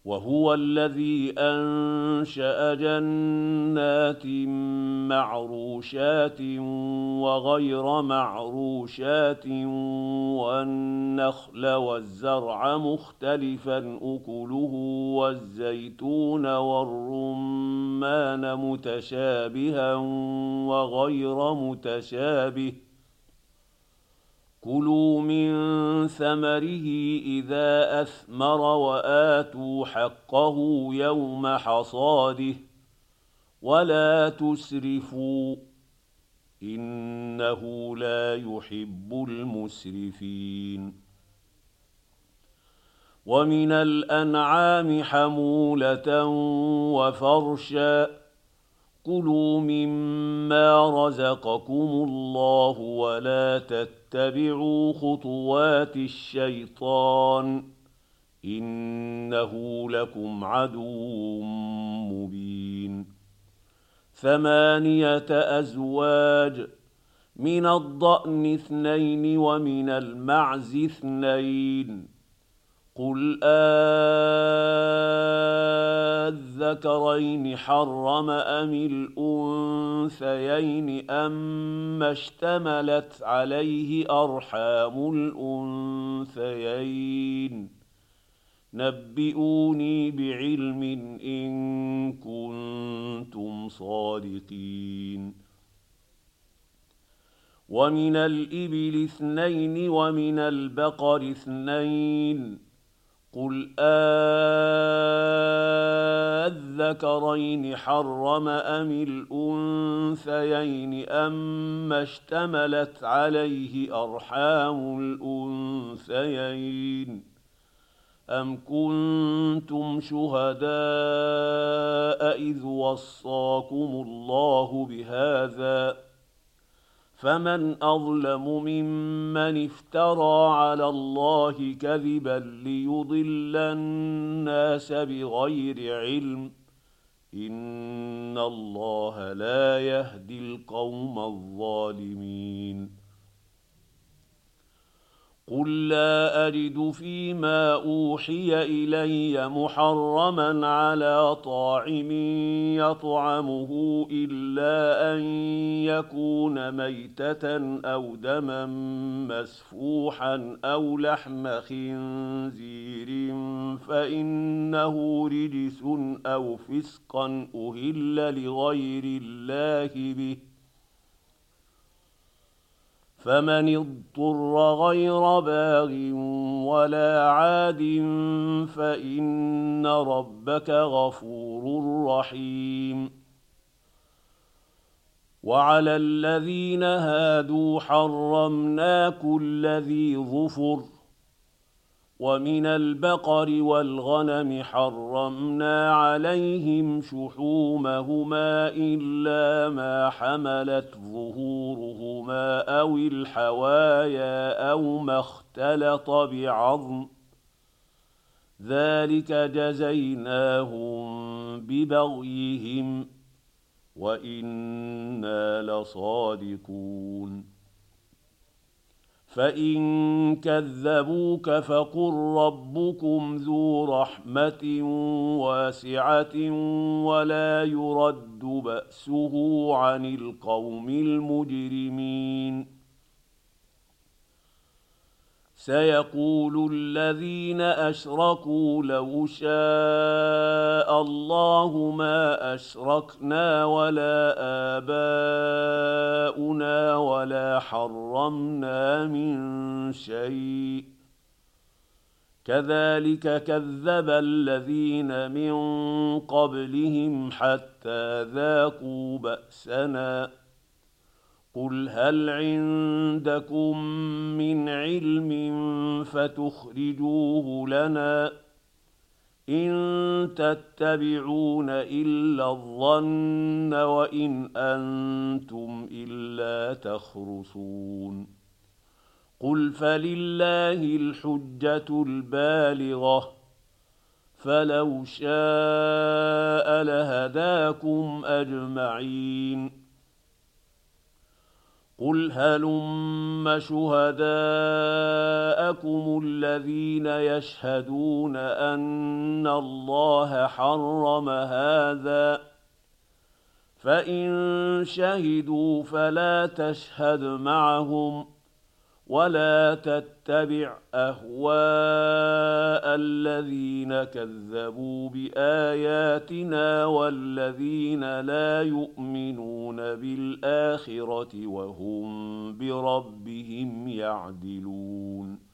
وهو الذي أنشأ جنات معروشات وغير معروشات والنخل والزرع مختلفا أكله والزيتون والرمان متشابها وغير متشابه كلوا من ثمره إذا أثمر وآتوا حقه يوم حصاده ولا تسرفوا إنه لا يحب المسرفين. ومن الأنعام حمولة وفرشا كلوا مما رزقكم الله ولا تتبعوا خطوات الشيطان إنه لكم عدو مبين. 8 أزواج من الضأن 2 ومن المعز 2 قل أذكرين حرم أم الأنثيين أما اشتملت عليه أرحام الأنثيين نبئوني بعلم إن كنتم صادقين. ومن الإبل 2 ومن البقر 2 قل أذكرين حرم أم الأنثيين أما اشتملت عليه أرحام الأنثيين أم كنتم شهداء إذ وصاكم الله بهذا فمن أظلم ممن افترى على الله كذبا ليضل الناس بغير علم إن الله لا يهدي القوم الظالمين. قل لا أجد فيما أوحي إلي محرما على طاعم يطعمه إلا أن يكون ميتة أو دما مسفوحا أو لحم خنزير فإنه رجس أو فسقا أهل لغير الله به فمن اضطر غير باغ ولا عاد فإن ربك غفور رحيم. وعلى الذين هادوا حرمنا كل ذي ظفر ومن البقر والغنم حرمنا عليهم شحومهما إلا ما حملت ظهورهما أو الحوايا أو ما اختلط بعظم ذلك جزيناهم ببغيهم وإنا لصادقون. فإن كذبوك فقل ربكم ذو رحمة واسعة ولا يرد بأسه عن القوم المجرمين. سيقول الذين أشركوا لو شاء الله ما أشركنا ولا آباؤنا ولا حرمنا من شيء كذلك كذب الذين من قبلهم حتى ذاقوا بأسنا قل هل عندكم من علم فتخرجوه لنا إن تتبعون إلا الظن وإن أنتم إلا تخرصون. قل فلله الحجة البالغة فلو شاء لهداكم أجمعين. قل هلم شهداءكم الذين يشهدون ان الله حرم هذا فان شهدوا فلا تشهد معهم ولا تتبع اهواء الذين كذبوا باياتنا والذين لا يؤمنون بالاخره وهم بربهم يعدلون